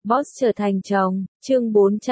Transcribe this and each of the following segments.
Boss trở thành chồng, chương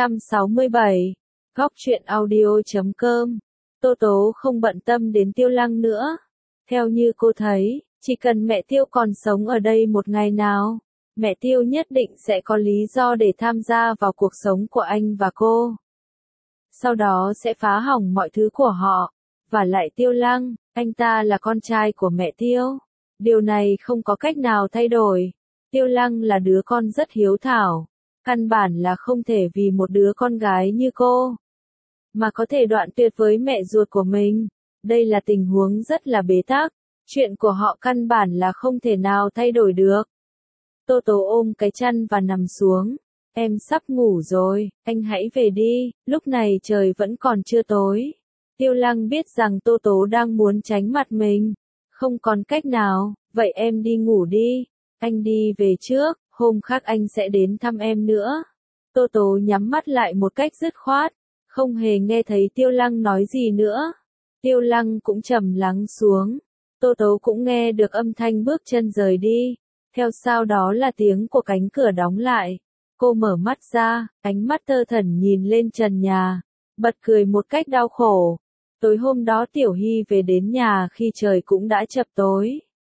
467, góc truyện audio.com. Tô Tố không bận tâm đến Tiêu Lăng nữa. Theo như cô thấy, chỉ cần mẹ Tiêu còn sống ở đây một ngày nào, mẹ Tiêu nhất định sẽ có lý do để tham gia vào cuộc sống của anh và cô. Sau đó sẽ phá hỏng mọi thứ của họ. Và lại Tiêu Lăng, anh ta là con trai của mẹ Tiêu. Điều này không có cách nào thay đổi. Tiêu Lăng là đứa con rất hiếu thảo. Căn bản là không thể vì một đứa con gái như cô mà có thể đoạn tuyệt với mẹ ruột của mình. Đây là tình huống rất là bế tắc. Chuyện của họ căn bản là không thể nào thay đổi được. Tô Tố ôm cái chăn và nằm xuống. Em sắp ngủ rồi, anh hãy về đi, lúc này trời vẫn còn chưa tối. Tiêu Lăng biết rằng Tô Tố đang muốn tránh mặt mình. Không còn cách nào, vậy em đi ngủ đi. Anh đi về trước, hôm khác anh sẽ đến thăm em nữa. Tô Tố nhắm mắt lại một cách dứt khoát, không hề nghe thấy Tiêu Lăng nói gì nữa. Tiêu Lăng cũng trầm lắng xuống. Tô Tố cũng nghe được âm thanh bước chân rời đi. Theo sau đó là tiếng của cánh cửa đóng lại. Cô mở mắt ra, ánh mắt thơ thẩn nhìn lên trần nhà, bật cười một cách đau khổ. Tối hôm đó Tiểu Hy về đến nhà khi trời cũng đã chập tối.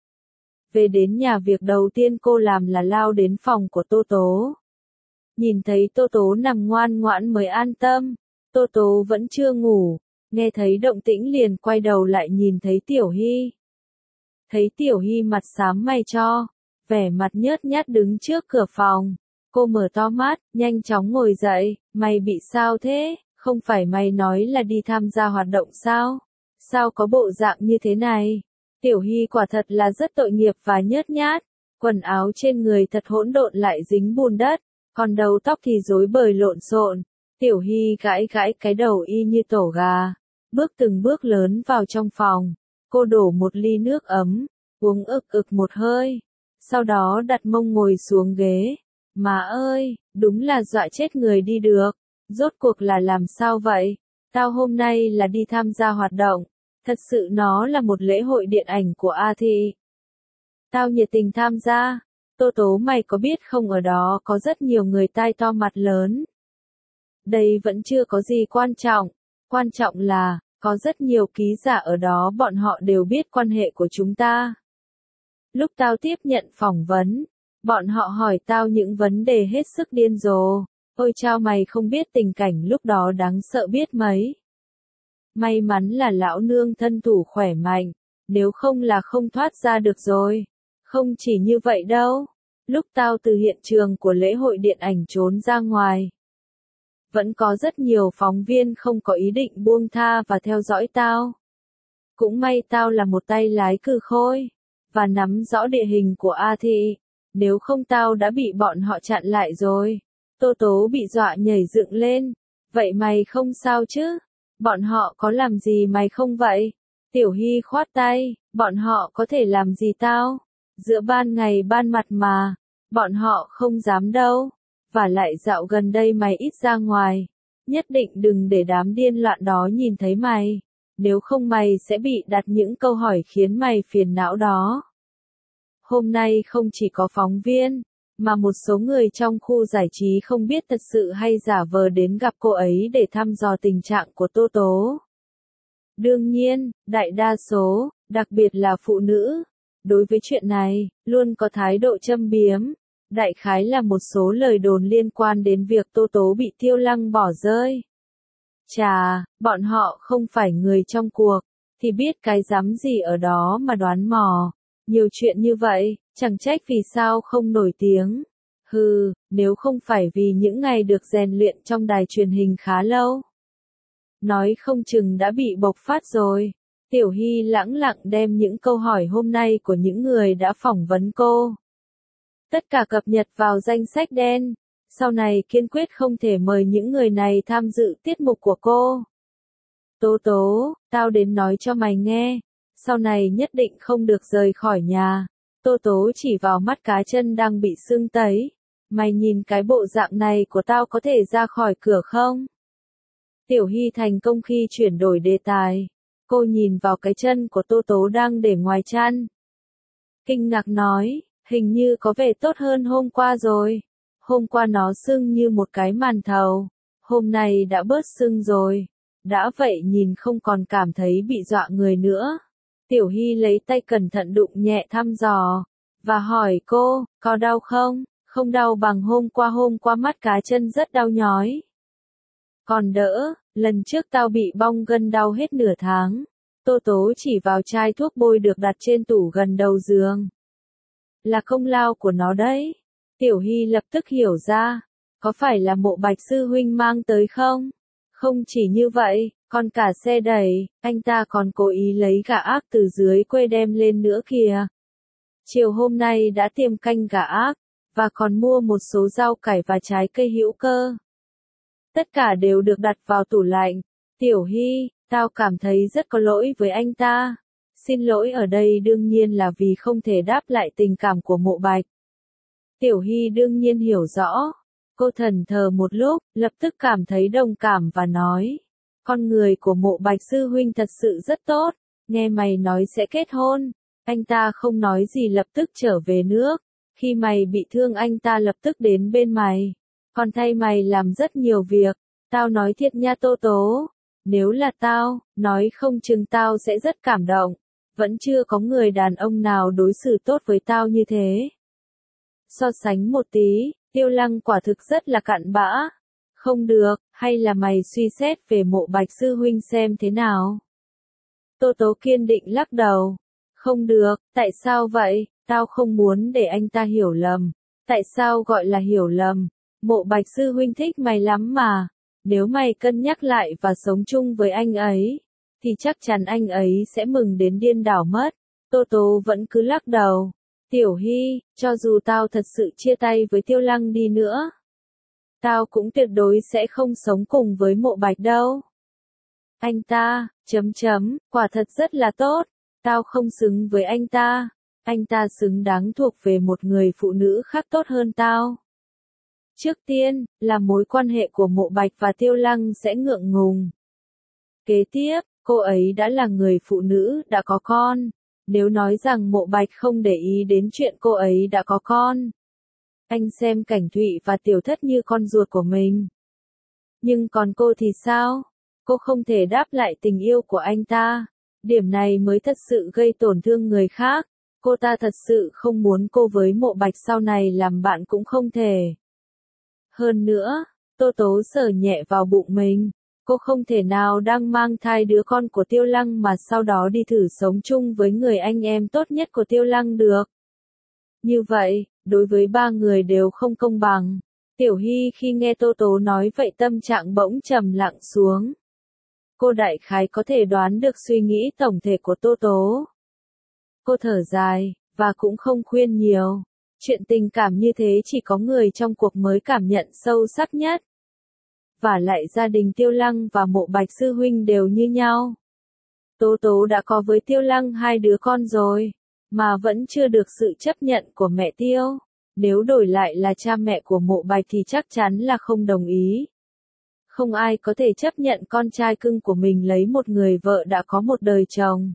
Về đến nhà việc đầu tiên cô làm là lao đến phòng của Tô Tố. Nhìn thấy Tô Tố nằm ngoan ngoãn mới an tâm. Tô Tố vẫn chưa ngủ, nghe thấy động tĩnh liền quay đầu lại nhìn thấy Tiểu Hy. Thấy Tiểu Hy mặt xám mày cho, vẻ mặt nhớt nhát đứng trước cửa phòng. Cô mở to mắt, nhanh chóng ngồi dậy, mày bị sao thế? Không phải mày nói là đi tham gia hoạt động sao? Sao có bộ dạng như thế này? Tiểu Hy quả thật là rất tội nghiệp và nhớt nhát. Quần áo trên người thật hỗn độn lại dính bùn đất, còn đầu tóc thì rối bời lộn xộn. Tiểu Hy gãi gãi cái đầu y như tổ gà, bước từng bước lớn vào trong phòng. Cô đổ một ly nước ấm, uống ực một hơi. Sau đó đặt mông ngồi xuống ghế. Má ơi, đúng là dọa chết người đi được. Rốt cuộc là làm sao vậy? Tao hôm nay là đi tham gia hoạt động. Thật sự nó là một lễ hội điện ảnh của A Thị. Tao nhiệt tình tham gia. Tô Tố mày có biết không, ở đó có rất nhiều người tai to mặt lớn. Đây vẫn chưa có gì quan trọng. Quan trọng là, có rất nhiều ký giả ở đó, bọn họ đều biết quan hệ của chúng ta. Lúc tao tiếp nhận phỏng vấn, bọn họ hỏi tao những vấn đề hết sức điên rồ. Ôi chao, mày không biết tình cảnh lúc đó đáng sợ biết mấy. May mắn là lão nương thân thủ khỏe mạnh, nếu không là không thoát ra được rồi. Không chỉ như vậy đâu, lúc tao từ hiện trường của lễ hội điện ảnh trốn ra ngoài, vẫn có rất nhiều phóng viên không có ý định buông tha và theo dõi tao. Cũng may tao là một tay lái cừ khôi, và nắm rõ địa hình của A Thị, nếu không tao đã bị bọn họ chặn lại rồi. Tô Tố bị dọa nhảy dựng lên. Vậy mày không sao chứ? Bọn họ có làm gì mày không vậy? Tiểu Hy khoát tay, bọn họ có thể làm gì tao? Giữa ban ngày ban mặt mà, bọn họ không dám đâu. Và lại dạo gần đây mày ít ra ngoài, nhất định đừng để đám điên loạn đó nhìn thấy mày. Nếu không mày sẽ bị đặt những câu hỏi khiến mày phiền não đó. Hôm nay không chỉ có phóng viên, mà một số người trong khu giải trí không biết thật sự hay giả vờ đến gặp cô ấy để thăm dò tình trạng của Tô Tố. Đương nhiên, đại đa số, đặc biệt là phụ nữ, đối với chuyện này, luôn có thái độ châm biếm. Đại khái là một số lời đồn liên quan đến việc Tô Tố bị Tiêu Lăng bỏ rơi. Chà, bọn họ không phải người trong cuộc, thì biết cái rắm gì ở đó mà đoán mò. Nhiều chuyện như vậy, chẳng trách vì sao không nổi tiếng. Hừ, nếu không phải vì những ngày được rèn luyện trong đài truyền hình khá lâu, nói không chừng đã bị bộc phát rồi. Tiểu Hy lẳng lặng đem những câu hỏi hôm nay của những người đã phỏng vấn cô. Tất cả cập nhật vào danh sách đen. Sau này kiên quyết không thể mời những người này tham dự tiết mục của cô. Tố Tố, tao đến nói cho mày nghe. Sau này nhất định không được rời khỏi nhà. Tô Tố chỉ vào mắt cá chân đang bị sưng tấy. Mày nhìn cái bộ dạng này của tao có thể ra khỏi cửa không? Tiểu Hy thành công khi chuyển đổi đề tài. Cô nhìn vào cái chân của Tô Tố đang để ngoài chăn. Kinh ngạc nói, hình như có vẻ tốt hơn hôm qua rồi. Hôm qua nó sưng như một cái màn thầu, hôm nay đã bớt sưng rồi. Đã vậy nhìn không còn cảm thấy bị dọa người nữa. Tiểu Hy lấy tay cẩn thận đụng nhẹ thăm dò, và hỏi cô, có đau không? Không đau bằng hôm qua mắt cá chân rất đau nhói. Còn đỡ, lần trước tao bị bong gân đau hết nửa tháng. Tô Tố chỉ vào chai thuốc bôi được đặt trên tủ gần đầu giường. Là công lao của nó đấy. Tiểu Hy lập tức hiểu ra, có phải là Mộ Bạch sư huynh mang tới không? Không chỉ như vậy, còn cả xe đẩy, anh ta còn cố ý lấy gà ác từ dưới quê đem lên nữa kìa. Chiều hôm nay đã tiêm canh gà ác, và còn mua một số rau cải và trái cây hữu cơ. Tất cả đều được đặt vào tủ lạnh. Tiểu Hy, tao cảm thấy rất có lỗi với anh ta. Xin lỗi ở đây đương nhiên là vì không thể đáp lại tình cảm của Mộ Bạch. Tiểu Hy đương nhiên hiểu rõ. Cô thẫn thờ một lúc, lập tức cảm thấy đồng cảm và nói. Con người của Mộ Bạch sư huynh thật sự rất tốt. Nghe mày nói sẽ kết hôn. Anh ta không nói gì lập tức trở về nước. Khi mày bị thương anh ta lập tức đến bên mày. Còn thay mày làm rất nhiều việc. Tao nói thiệt nha Tô Tố. Nếu là tao, nói không chừng tao sẽ rất cảm động. Vẫn chưa có người đàn ông nào đối xử tốt với tao như thế. So sánh một tí, Tiêu Lăng quả thực rất là cặn bã. Không được, hay là mày suy xét về Mộ Bạch sư huynh xem thế nào? Tô Tố kiên định lắc đầu. Không được, tại sao vậy? Tao không muốn để anh ta hiểu lầm. Tại sao gọi là hiểu lầm? Mộ Bạch sư huynh thích mày lắm mà. Nếu mày cân nhắc lại và sống chung với anh ấy, thì chắc chắn anh ấy sẽ mừng đến điên đảo mất. Tô Tố vẫn cứ lắc đầu. Tiểu Hy, cho dù tao thật sự chia tay với Tiêu Lăng đi nữa, tao cũng tuyệt đối sẽ không sống cùng với Mộ Bạch đâu. Anh ta, quả thật rất là tốt. Tao không xứng với anh ta. Anh ta xứng đáng thuộc về một người phụ nữ khác tốt hơn tao. Trước tiên, là mối quan hệ của Mộ Bạch và Tiêu Lăng sẽ ngượng ngùng. Kế tiếp, cô ấy đã là người phụ nữ đã có con. Nếu nói rằng Mộ Bạch không để ý đến chuyện cô ấy đã có con, anh xem Cảnh Thụy và Tiểu Thất như con ruột của mình. Nhưng còn cô thì sao? Cô không thể đáp lại tình yêu của anh ta. Điểm này mới thật sự gây tổn thương người khác. Cô ta thật sự không muốn cô với Mộ Bạch sau này làm bạn cũng không thể. Hơn nữa, Tô Tố sờ nhẹ vào bụng mình. Cô không thể nào đang mang thai đứa con của Tiêu Lăng mà sau đó đi thử sống chung với người anh em tốt nhất của Tiêu Lăng được. Như vậy, đối với ba người đều không công bằng. Tiểu Hy khi nghe Tô Tố nói vậy tâm trạng bỗng trầm lặng xuống. Cô đại khái có thể đoán được suy nghĩ tổng thể của Tô Tố. Cô thở dài, và cũng không khuyên nhiều. Chuyện tình cảm như thế chỉ có người trong cuộc mới cảm nhận sâu sắc nhất. Và lại gia đình Tiêu Lăng và Mộ Bạch sư huynh đều như nhau. Tố Tố đã có với Tiêu Lăng 2 đứa con rồi, mà vẫn chưa được sự chấp nhận của mẹ Tiêu. Nếu đổi lại là cha mẹ của Mộ Bạch thì chắc chắn là không đồng ý. Không ai có thể chấp nhận con trai cưng của mình lấy một người vợ đã có một đời chồng.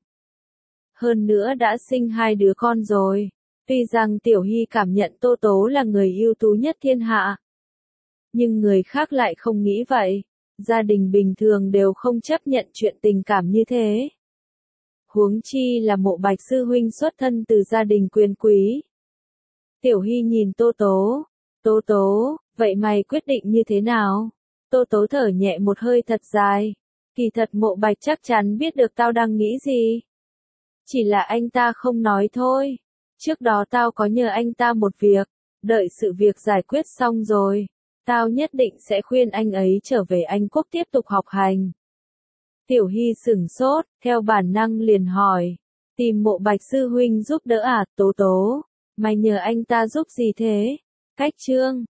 Hơn nữa đã sinh 2 đứa con rồi. Tuy rằng Tiểu Hy cảm nhận Tô Tố là người ưu tú nhất thiên hạ, nhưng người khác lại không nghĩ vậy. Gia đình bình thường đều không chấp nhận chuyện tình cảm như thế. Huống chi là Mộ Bạch sư huynh xuất thân từ gia đình quyền quý. Tiểu Hy nhìn Tô Tố. Tô Tố, vậy mày quyết định như thế nào? Tô Tố thở nhẹ một hơi thật dài. Kỳ thật Mộ Bạch chắc chắn biết được tao đang nghĩ gì. Chỉ là anh ta không nói thôi. Trước đó tao có nhờ anh ta một việc. Đợi sự việc giải quyết xong rồi, tao nhất định sẽ khuyên anh ấy trở về Anh Quốc tiếp tục học hành. Tiểu Hy sửng sốt, theo bản năng liền hỏi. Tìm Mộ Bạch sư huynh giúp đỡ à? Tố Tố, mày nhờ anh ta giúp gì thế? Cách chương